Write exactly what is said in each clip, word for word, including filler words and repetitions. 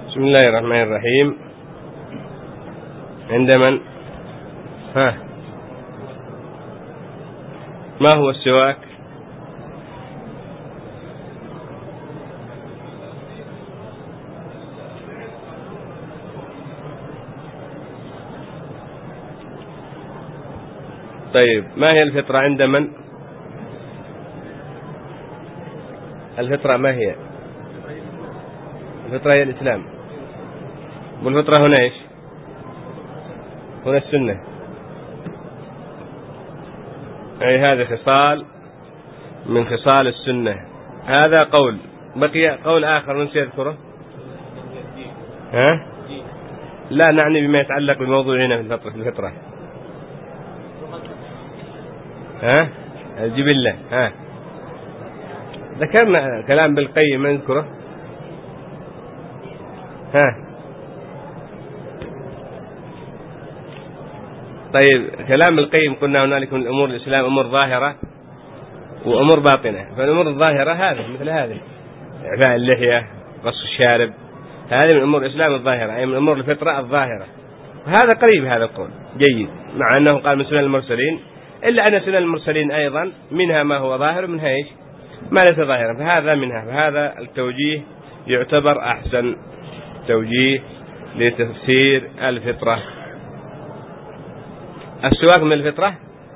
بسم الله الرحمن الرحيم. عند من؟ ها ما هو السواك؟ طيب ما هي الفطرة عند من؟ الفطرة ما هي؟ الفطرة هي الإسلام، والفطرة هنا إيش؟ هنا السنة. أي هذه خصال من خصال السنة. هذا قول. بقي قول آخر من سيذكره؟ ها؟ لا نعني بما يتعلق بالموضوع هنا في الفطرة. في الفطرة ها؟ الجبلة. ها ذكرنا كلام بالقيم نذكره. ها طيب كلام القيم قلنا هنالك من أمور الإسلام أمور ظاهرة وأمور باطنة. فالأمور الظاهرة هذه مثل هذه إعفاء اللحية، قص الشارب، هذه من أمور الإسلام الظاهرة، أي من أمور الفطرة الظاهرة. وهذا قريب هذا القول جيد، مع أنه قال من سنن المرسلين، إلا أن سنن المرسلين أيضا منها ما هو ظاهر ومنها إيش ما ليس ظاهرا، فهذا منها. فهذا التوجيه يعتبر أحسن توجيه لتفسير الفطرة. السواك من الفطرة،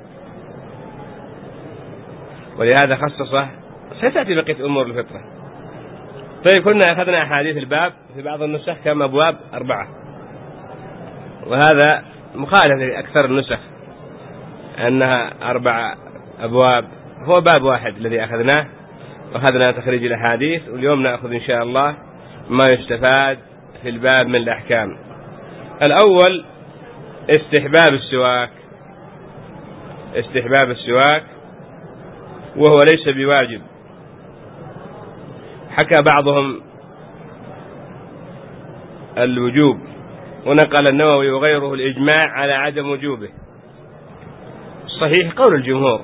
ولهذا خصصه. ستأتي بقية أمور الفطرة. طيب كنا أخذنا أحاديث الباب في بعض النسخ كم أبواب؟ أربعة، وهذا مخالف لأكثر النسخ أنها أربع أبواب. هو باب واحد الذي أخذناه، وأخذنا تخريج الأحاديث، واليوم نأخذ إن شاء الله ما يستفاد في الباب من الأحكام. الأول استحباب السواك. استحباب السواك وهو ليس بواجب. حكى بعضهم الوجوب، ونقل النووي وغيره الإجماع على عدم وجوبه. صحيح قول الجمهور،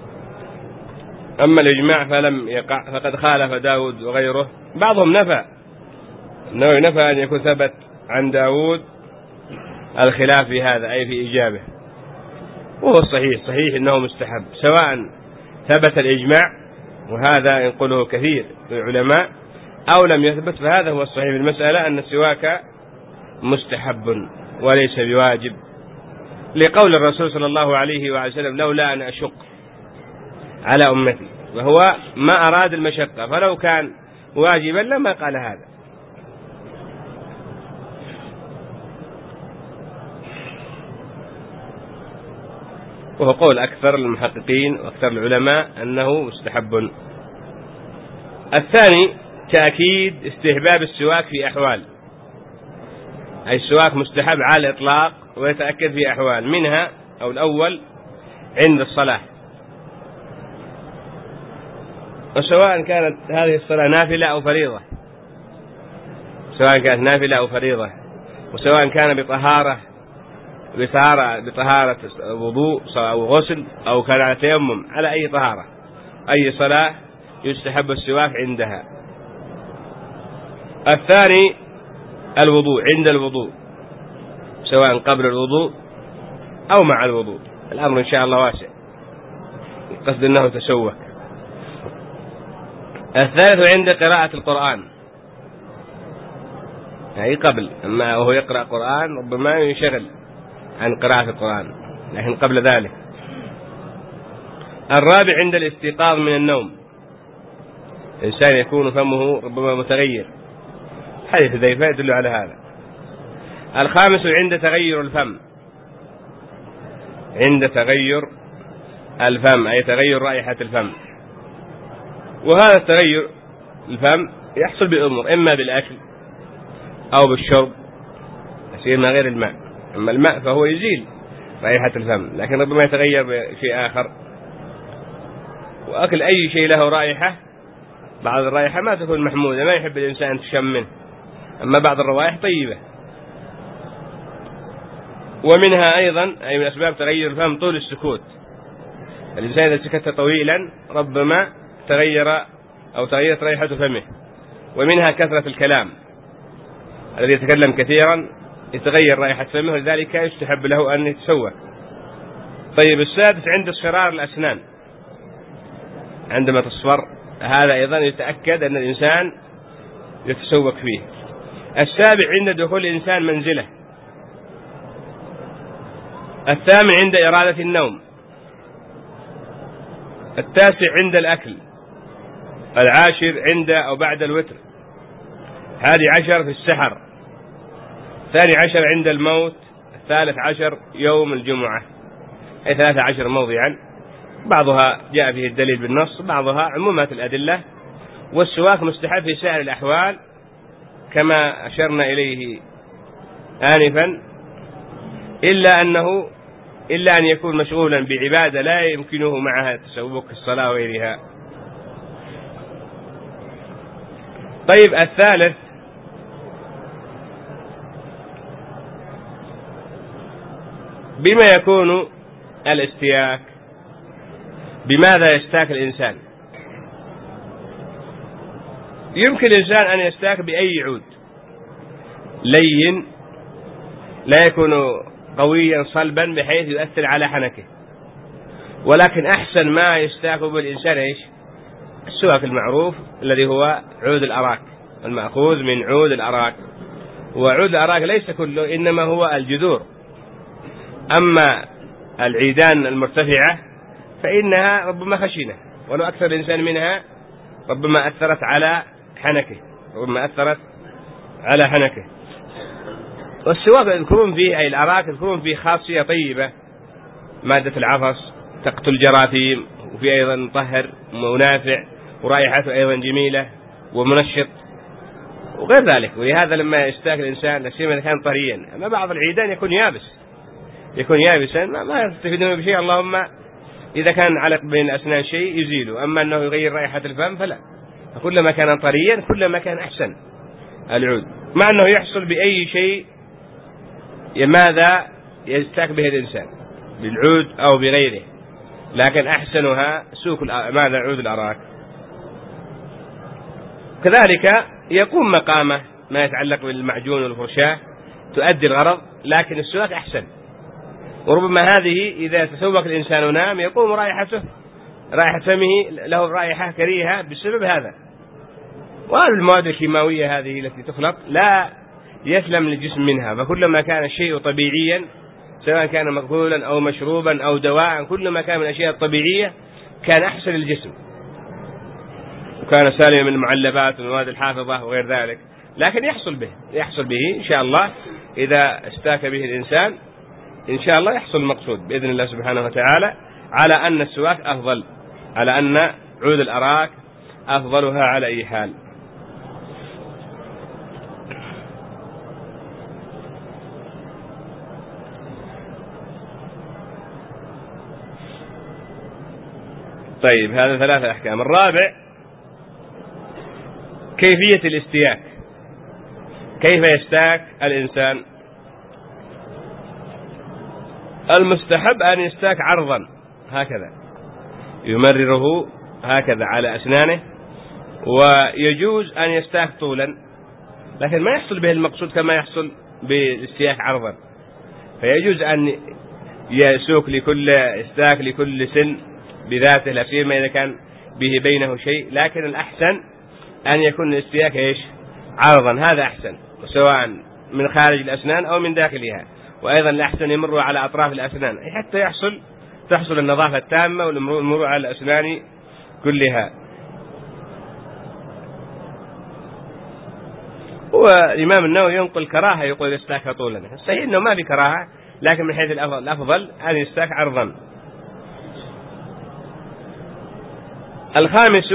أما الإجماع فلم يقع، فقد خالف داود وغيره. بعضهم نفى، النووي نفى أن يكون ثبت عن داود الخلاف في هذا، أي في إجابه، وهو الصحيح. صحيح أنه مستحب سواء ثبت الإجماع، وهذا ينقله كثير من العلماء، أو لم يثبت، فهذا هو الصحيح في المسألة، أن السواك مستحب وليس بواجب، لقول الرسول صلى الله عليه وسلم لولا أن أشق على أمتي، وهو ما أراد المشقة، فلو كان واجبا لما قال هذا. وهو قول أكثر المحققين وأكثر العلماء أنه مستحب. الثاني تأكيد استحباب السواك في أحوال، أي السواك مستحب على الإطلاق ويتأكد في أحوال، منها أو الأول عند الصلاة، وسواء كانت هذه الصلاة نافلة أو فريضة، سواء كانت نافلة أو فريضة، وسواء كان بطهارة بطهارة بطهارة وضوء أو غسل، أو كان على تيمم، على أي طهارة، أي صلاة يستحب السواك عندها. الثاني الوضوء، عند الوضوء، سواء قبل الوضوء أو مع الوضوء، الأمر إن شاء الله واسع، قصد أنه تسوك. الثالث عند قراءة القرآن، يعني قبل، أما وهو يقرأ قرآن ربما ينشغل عن قراءة القرآن، لكن قبل ذلك. الرابع عند الاستيقاظ من النوم، إنسان يكون فمه ربما متغير، حديث ذيفة يدل على هذا. الخامس عند تغير الفم، عند تغير الفم، أي تغير رائحة الفم، وهذا التغير الفم يحصل بأمور، إما بالأكل أو بالشرب، يصير من غير الماء. أما الماء فهو يزيل رائحة الفم، لكن ربما يتغير بشيء آخر. وأكل أي شيء له رائحة، بعض الرائحة ما تكون محمودة، ما يحب الإنسان تشم منه، أما بعض الروائح طيبة. ومنها أيضا أي من أسباب تغير الفم طول السكوت، الإنسان إذا سكت طويلا ربما تغير أو تغيرت رائحة فمه. ومنها كثرة الكلام، الذي يتكلم كثيرا يتغير رائحة فمه، ولذلك يستحب له أن يتسوق. طيب السادس عند اصفرار الأسنان، عندما تصفر هذا أيضا يتأكد أن الإنسان يتسوق فيه. السابع عند دخول الإنسان منزله. الثامن عند إرادة النوم. التاسع عند الأكل. العاشر عند أو بعد الوتر. الحادي عشر في السحر. الثاني عشر عند الموت. الثالث عشر يوم الجمعة، أي ثلاثة عشر موضعا، بعضها جاء فيه الدليل بالنص، بعضها عمومات الأدلة. والسواك مستحب في سائر الأحوال كما أشرنا إليه آنفا، إلا أنه إلا أن يكون مشغولا بعبادة لا يمكنه معها التسوق الصلاة وغيرها. طيب الثالث بما يكون الاستياك، بماذا يستاك الإنسان؟ يمكن الإنسان أن يستاك بأي عود لين لا يكون قويا صلبا بحيث يؤثر على حنكه، ولكن أحسن ما يستاك بالإنسان إيش؟ السواك المعروف الذي هو عود الأراك، المأخوذ من عود الأراك. وعود الأراك ليس كله، إنما هو الجذور. أما العيدان المرتفعة فإنها ربما خشنة، ولو أكثر الإنسان منها ربما أثرت على حنكه، ربما أثرت على حنكه. والسواك يذكرون فيه، أي الأراك يذكرون فيه خاصية طيبة، مادة العفص تقتل الجراثيم، وفي أيضا مطهر منافع، ورائحته أيضا جميلة ومنشط وغير ذلك. ولهذا لما يستاك الإنسان لسيما إذا كان طريا، أما بعض العيدان يكون يابس، يكون يابسا ما, ما يستفيدون بشيء، اللهم إذا كان علق بين الأسنان شيء يزيله، أما أنه يغير رائحة الفم فلا. كلما كان طريا كلما كان أحسن العود، مع أنه يحصل بأي شيء ماذا يستاك به الإنسان، بالعود أو بغيره، لكن أحسنها سوق ماذا عود الأراك. كذلك يقوم مقامه ما يتعلق بالمعجون والفرشاة، تؤدي الغرض، لكن السواك أحسن. وربما هذه إذا تسوق الإنسان ونام يقوم رائحته، رائحة فمه له رائحة كريهة بسبب هذا. وهذه المواد الكيماوية هذه التي تخلط لا يسلم الجسم منها، فكلما كان الشيء طبيعيا سواء كان مأكولا أو مشروبا أو دواء، كلما كان من الأشياء الطبيعية كان أحسن الجسم، وكان سالما من المعلبات والمواد الحافظة وغير ذلك. لكن يحصل به يحصل به إن شاء الله إذا استاك به الإنسان، إن شاء الله يحصل المقصود بإذن الله سبحانه وتعالى، على أن السواك أفضل، على أن عود الأراك أفضلها على أي حال. طيب هذا ثلاثة أحكام. الرابع كيفية الاستياك، كيف يستاك الإنسان؟ المستحب أن يستاك عرضا هكذا، يمرره هكذا على أسنانه، ويجوز أن يستاك طولا، لكن ما يحصل به المقصود كما يحصل بالاستياك عرضا، فيجوز أن يسوك لكل استاك لكل سن بذاته، لا سيما إذا كان به بينه شيء، لكن الأحسن أن يكون الاستياك إيش؟ عرضا، هذا أحسن، سواء من خارج الأسنان أو من داخلها. وأيضا الأحسن يمر على أطراف الأسنان حتى يحصل تحصل النظافة التامة والمرور على الأسنان كلها. والإمام النووي ينقل كراهة، يقول يستاك طولا، الصحيح أنه ما في كراهة، لكن من حيث الأفضل, الأفضل أن يستاك عرضا. الخامس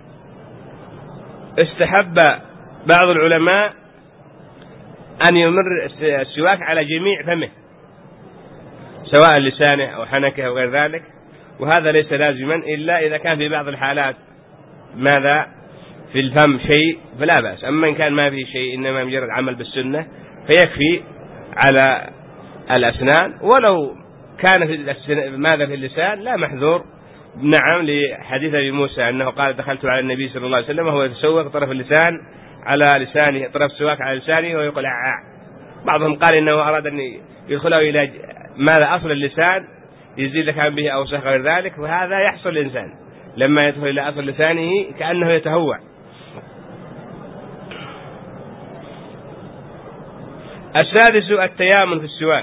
استحب بعض العلماء أن يمر السواك على جميع فمه، سواء لسانه أو حنكه أو غير ذلك، وهذا ليس لازما إلا إذا كان في بعض الحالات ماذا في الفم شيء فلا بأس، أما إن كان ما في شيء إنما مجرد عمل بالسنة فيكفي على الأسنان، ولو كان في ماذا في اللسان لا محذور. نعم، لحديث أبي موسى أنه قال دخلت على النبي صلى الله عليه وسلم وهو يتسوق طرف اللسان على لسانه، طرف السواك على لسانه ويقول عع. بعضهم قال إنه أراد أن يدخله إلى ماذا أصل اللسان يزيد لك عن به أوسخ غير ذلك، وهذا يحصل الإنسان لما يدخل إلى أصل لسانه كأنه يتهوع. السادس التيامن في السواك.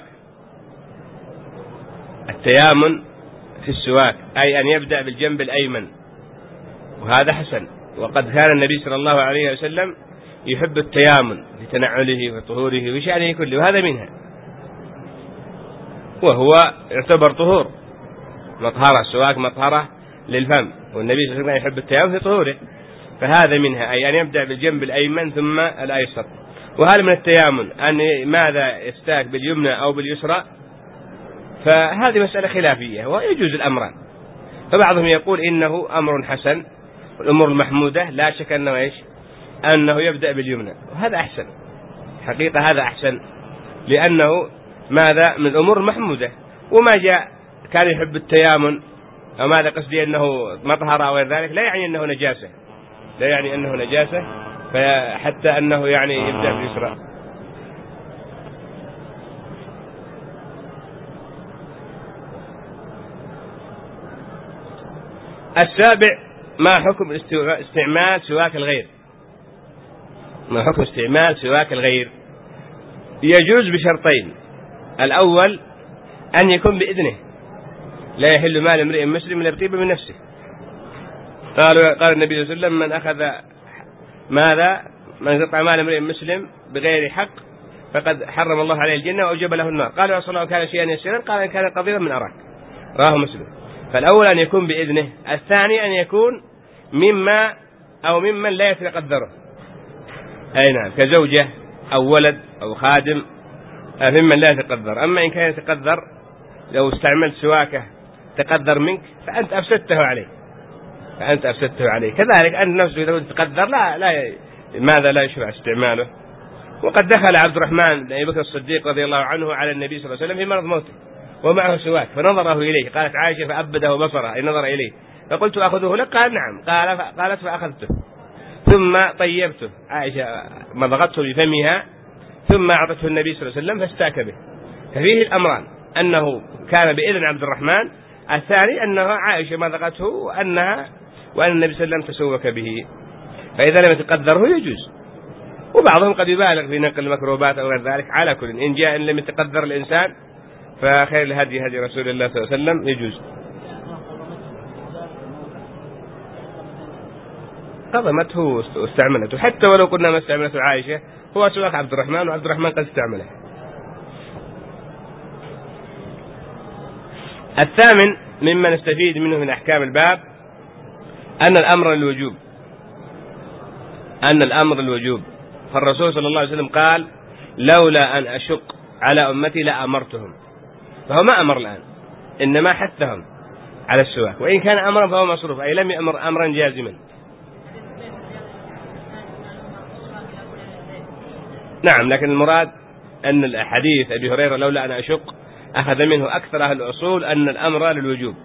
التيامن في السواك أي أن يبدأ بالجنب الأيمن، وهذا حسن، وقد كان النبي صلى الله عليه وسلم يحب التيامن لتنعله وطهوره وشأنه كله، وهذا منها، وهو يعتبر طهور، مطهرة السواك مطهرة للفم، والنبي صلى الله عليه وسلم يحب التيامن في طهوره، فهذا منها أي أن يبدأ بالجنب الأيمن ثم الأيسر. وهل من التيامن أن ماذا يستاك باليمنى أو باليسرى؟ فهذه مسألة خلافية ويجوز الأمران، فبعضهم يقول إنه أمر حسن والأمور المحمودة لا شك أنه إيش أنه يبدأ باليمنى، وهذا أحسن حقيقة، هذا أحسن لأنه ماذا من الأمور المحمودة. وما جاء كان يحب التيامن أو ماذا قصدي أنه مطهر أو غير ذلك لا يعني أنه نجاسة، لا يعني أنه نجاسة فحتى أنه يعني يبدأ باليسرى. السابع ما حكم استعمال سواك الغير. ما حكم استعمال سواك الغير؟ يجوز بشرطين: الأول أن يكون بإذنه، لا يحل مال امرئ مسلم إلا بطيب من نفسه. قال قال النبي صلى الله عليه وسلم: من أخذ ماذا من قطع مال امرئ مسلم بغير حق فقد حرم الله عليه الجنة وأوجب له النار. قال يا رسول الله كان شيئا يسيرا؟ قال إن كان قضيبا من أراك. رواه مسلم. فالأول أن يكون بإذنه، الثاني أن يكون مما أو ممن لا يتقدره، أي نعم كزوجة أو ولد أو خادم، ممن لا يتقدر. أما إن كان يتقدر لو استعملت سواكه تقدر منك فأنت أفسدته عليه، فأنت أفسدته عليه. كذلك أنت نفسه إذا تقدر لا لا ماذا لا يشرع استعماله. وقد دخل عبد الرحمن بن أبي بكر الصديق رضي الله عنه على النبي صلى الله عليه وسلم في مرض موته ومعه سواك فنظره إليه، قالت عائشة فأبده بصره أي نظر إليه، فقلت أخذه لك؟ قال نعم. قال قالت فأخذته ثم طيبته، عائشة مضغته بفمها ثم أعطته النبي صلى الله عليه وسلم فاستاك به. ففيه الأمران: أنه كان بإذن عبد الرحمن، الثاني أنه عائشة مضغته وأنها وأن النبي صلى الله عليه وسلم تسوك به. فإذا لم يتقدره يجوز. وبعضهم قد يبالغ في نقل المكروبات أو غير ذلك. على كل إن جاء إن لم يتقدر الإنسان فخير الهدي هدي رسول الله صلى الله عليه وسلم يجوز. قضمته واستعملته، حتى ولو قلنا ما استعملته عائشة، هو سواك عبد الرحمن وعبد الرحمن قد استعمله. الثامن مما نستفيد منه من أحكام الباب أن الأمر للوجوب، أن الأمر للوجوب. فالرسول صلى الله عليه وسلم قال: لولا أن أشق على أمتي لأمرتهم. فهو ما أمر الآن، إنما حثهم على السواك، وإن كان أمرا فهو مصروف، أي لم يأمر أمرا جازما. نعم، لكن المراد أن الحديث أبي هريرة لولا أن أشق أخذ منه أكثر أهل الأصول أن الأمر للوجوب،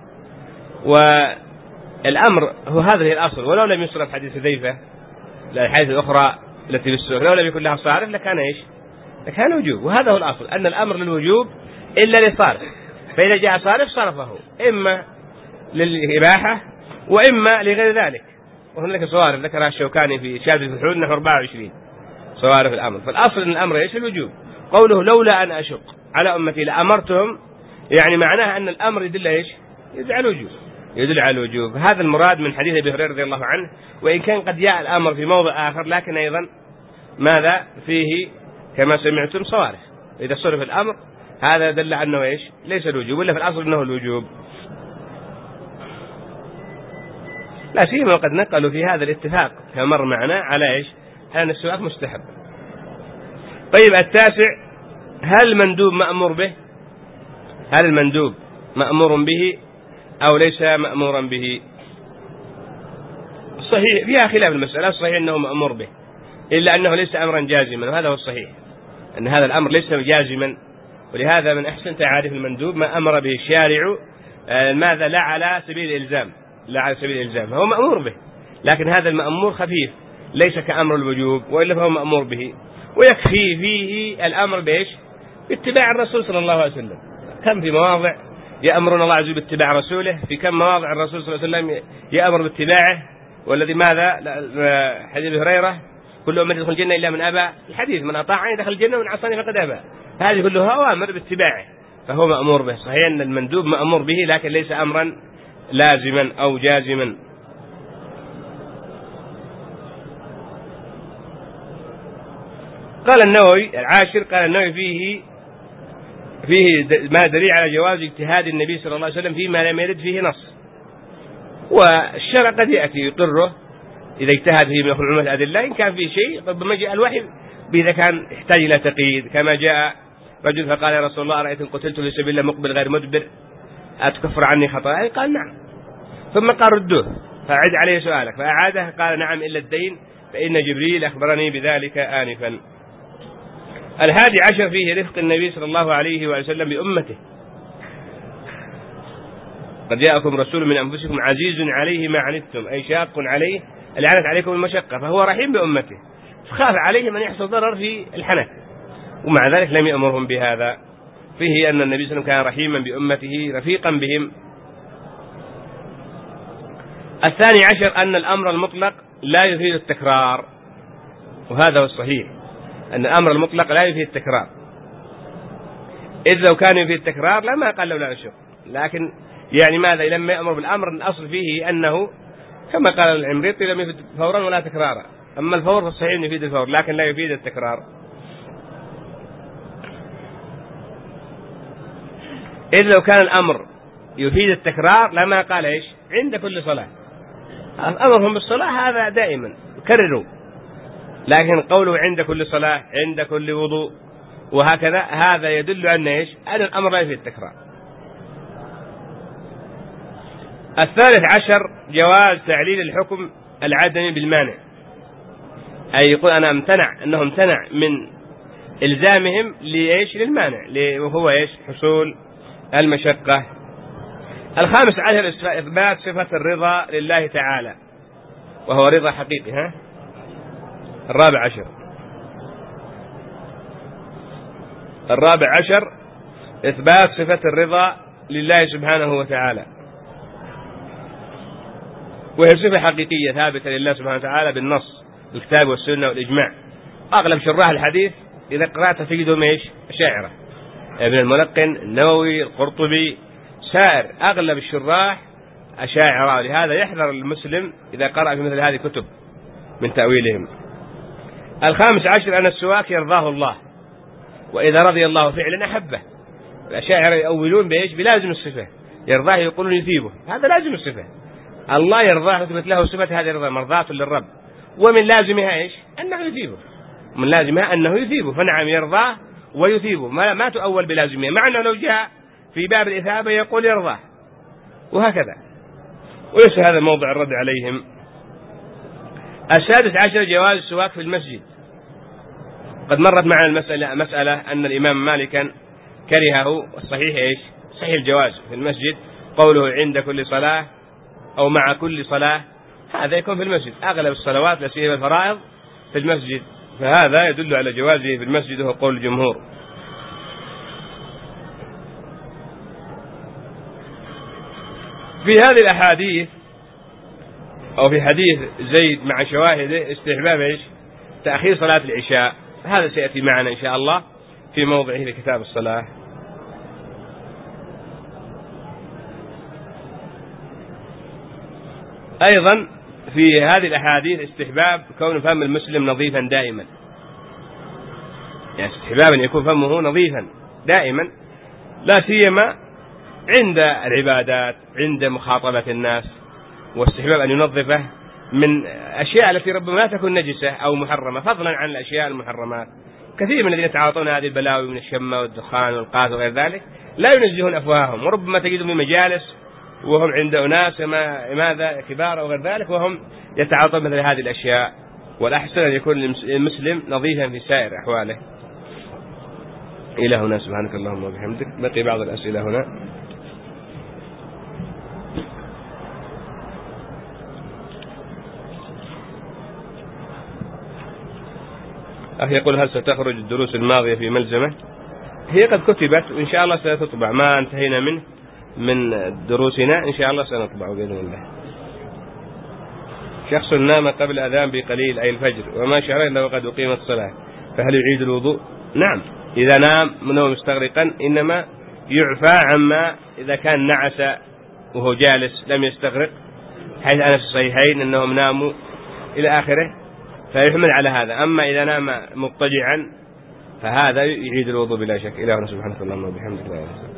والأمر هو هذه الأصل. ولو لم يصرف حديث حذيفة الحديث الأخرى التي بالسوق لو لم يكن لها صارف لكان إيش؟ لكان وجوب. وهذا هو الأصل، أن الأمر للوجوب إلا لصارف، فإذا جاء صارف صرفه إما للإباحة وإما لغير ذلك. وهناك صوارف ذكرها الشوكاني في شاذ الفحول نحو أربعة وعشرين صوارف الأمر. فالأصل أن الأمر إيش؟ الوجوب. قوله لولا أن أشق على أمتي لأمرتهم، يعني معناها أن الأمر يدل إيش؟ يدل على الوجوب، يدل على الوجوب. هذا المراد من حديث أبي هريرة رضي الله عنه. وإن كان قد جاء الأمر في موضع آخر، لكن أيضا ماذا فيه كما سمعتم صوارف. إذا صرف الأمر هذا دل أنه إيش؟ ليس الوجوب، ولا في الأصل أنه الوجوب. لا سيما وقد نقلوا في هذا الاتفاق كما مر معنا على إيش؟ أن السواك مستحب. طيب التاسع: هل المندوب مأمور به؟ هل المندوب مأمور به أو ليس مأمورا به؟ صحيح فيها خلاف المسألة. الصحيح أنه مأمور به، إلا أنه ليس أمرا جازما، وهذا هو الصحيح، أن هذا الأمر ليس جازما. ولهذا من أحسن تعاريف المندوب ما أمر به الشارع ماذا لا على سبيل الإلزام، لا على سبيل الإلزام، هو مأمور به، لكن هذا المأمور خفيف، ليس كأمر الوجوب، وإلا فهو مأمور به، ويكفي فيه الأمر بإيش؟ باتباع الرسول صلى الله عليه وسلم. كم في مواضع يأمرون الله عز وجل باتباع رسوله، في كم مواضع الرسول صلى الله عليه وسلم يأمر باتباعه. والذي ماذا حديث هريرة كل أمة يدخل الجنة إلا من أبى، الحديث من أطاعني دخل الجنة ومن عصاني فقد أبى. هذه كلها أوامر باتباعه، فهو مأمور به. صحيح أن المندوب مأمور به، لكن ليس أمرا لازما أو جازما. قال النووي العاشر، قال النووي فيه فيه ما دليل على جواز اجتهاد النبي صلى الله عليه وسلم فيما لم يرد فيه نص، والشرع قد يأتي يقره إذا اجتهد فيه من علوم الأدلة. إن كان فيه شيء ربما جاء الوحي إذا كان يحتاج إلى تقييد، كما جاء رجل فقال يا رسول الله أرأيت إن قتلت في سبيل الله مقبل غير مدبر أتكفر عني خطاياي؟ قال نعم. ثم قال ردوه فأعد عليه سؤالك، فأعاده قال نعم إلا الدين فإن جبريل أخبرني بذلك آنفا. الحادي عشر فيه رفق النبي صلى الله عليه وسلم بأمته. قد جاءكم رسول من أنفسكم عزيز عليه ما عنتم، أي شاق عليه العنت عليكم المشقة، فهو رحيم بأمته، فخاف عليهم أن يحصل ضرر في الحنك، ومع ذلك لم يأمرهم بهذا. فيه أن النبي صلى الله عليه وسلم كان رحيما بأمته رفيقا بهم. الثاني عشر أن الأمر المطلق لا يفيد التكرار، وهذا هو الصحيح، أن الأمر المطلق لا يفيد التكرار، إذ لو كان يفيد التكرار لما قال لولا نشر. لكن يعني ماذا لما يأمر بالأمر الأصل فيه أنه كما قال العمريطي لم يفيد فورا ولا تكرارا. أما الفور فالصحيح يفيد الفور لكن لا يفيد التكرار. إذ لو كان الأمر يفيد التكرار لما قال إيش عند كل صلاة. أمرهم بالصلاة هذا دائما كرروا، لكن قوله عند كل صلاة عند كل وضوء وهكذا هذا يدل أن إيش أن الأمر لا يفيد التكرار. الثالث عشر جواز تعليل الحكم العدمي بالمانع، أي يقول أنا امتنع أنه امتنع من إلزامهم لإيش للمانع وهو إيش حصول المشقة. الخامس عشر إثبات صفة الرضا لله تعالى وهو رضا حقيقي. ها الرابع عشر الرابع عشر إثبات صفة الرضا لله سبحانه وتعالى، وهي صفة حقيقية ثابتة لله سبحانه وتعالى بالنص الكتاب والسنة والإجماع. أغلب شراح الحديث إذا قرأت تجدهم إيش أشاعرة، ابن الملقن، النووي، القرطبي، سائر أغلب الشراح أشاعرة. لهذا يحذر المسلم إذا قرأ في مثل هذه الكتب من تأويلهم. الخامس عشر أن السواك يرضاه الله، وإذا رضي الله فعلا أحبه. الأشاعرة يؤولون بإيش بلازم الصفة، يرضاه يقولون يثيبه، هذا لازم الصفة. الله يرضاه مثبت له صفة هذه الرضا مرضاة للرب، ومن لازمها إيش أنه يثيبه، من لازمها أنه يثيبه. فنعم يرضاه ويثيبه، ما, ما تؤول بلازمها، مع أنه لو جاء في باب الإثابة يقول يرضاه وهكذا، وليس هذا موضع الرد عليهم. السادس عشر جواز السواك في المسجد. قد مرت معنا المسألة مسألة أن الإمام مالكا كرهه، والصحيح إيش صحيح الجواز في المسجد. قوله عند كل صلاة أو مع كل صلاة هذا يكون في المسجد، أغلب الصلوات لا سيما الفرائض في المسجد، فهذا يدل على جوازه في المسجد وهو قول الجمهور. في هذه الأحاديث أو في حديث زيد مع شواهده استحباب إيش تأخير صلاة العشاء، هذا سيأتي معنا إن شاء الله في موضعه في كتاب الصلاة. أيضا في هذه الأحاديث استحباب كون فم المسلم نظيفا دائما، يعني استحباب أن يكون فمه نظيفا دائما، لا سيما عند العبادات عند مخاطبة الناس، واستحباب أن ينظفه من أشياء التي ربما لا تكون نجسة أو محرمة، فضلا عن الأشياء المحرمات. كثير من الذين يتعاطون هذه البلاوي من الشمة والدخان والقاذ وغير ذلك لا ينزهون أفواههم، وربما تجدهم في مجالس وهم عند أناس ماذا كبار أو غير ذلك وهم يتعاطون مثل هذه الأشياء. والأحسن أن يكون المسلم نظيفا في سائر أحواله. إلى هنا سبحانك اللهم وبحمدك. بقي بعض الأسئلة هنا. أخي يقول هل ستخرج الدروس الماضية في ملزمة؟ هي قد كتبت وإن شاء الله ستطبع، ما انتهينا منه من دروسنا إن شاء الله سنطبع بإذن الله. شخص نام قبل أذان بقليل أي الفجر وما شعر إلا وقد أقيمت الصلاة، فهل يعيد الوضوء؟ نعم، إذا نام منه مستغرقا إنما يعفى عما إذا كان نعس وهو جالس لم يستغرق، حيث أنا في الصحيحين أنهم ناموا إلى آخره فيحمل على هذا. أما إذا نام مضطجعا فهذا يعيد الوضوء بلا شك. إلهنا سبحانه وتعالى وبحمده.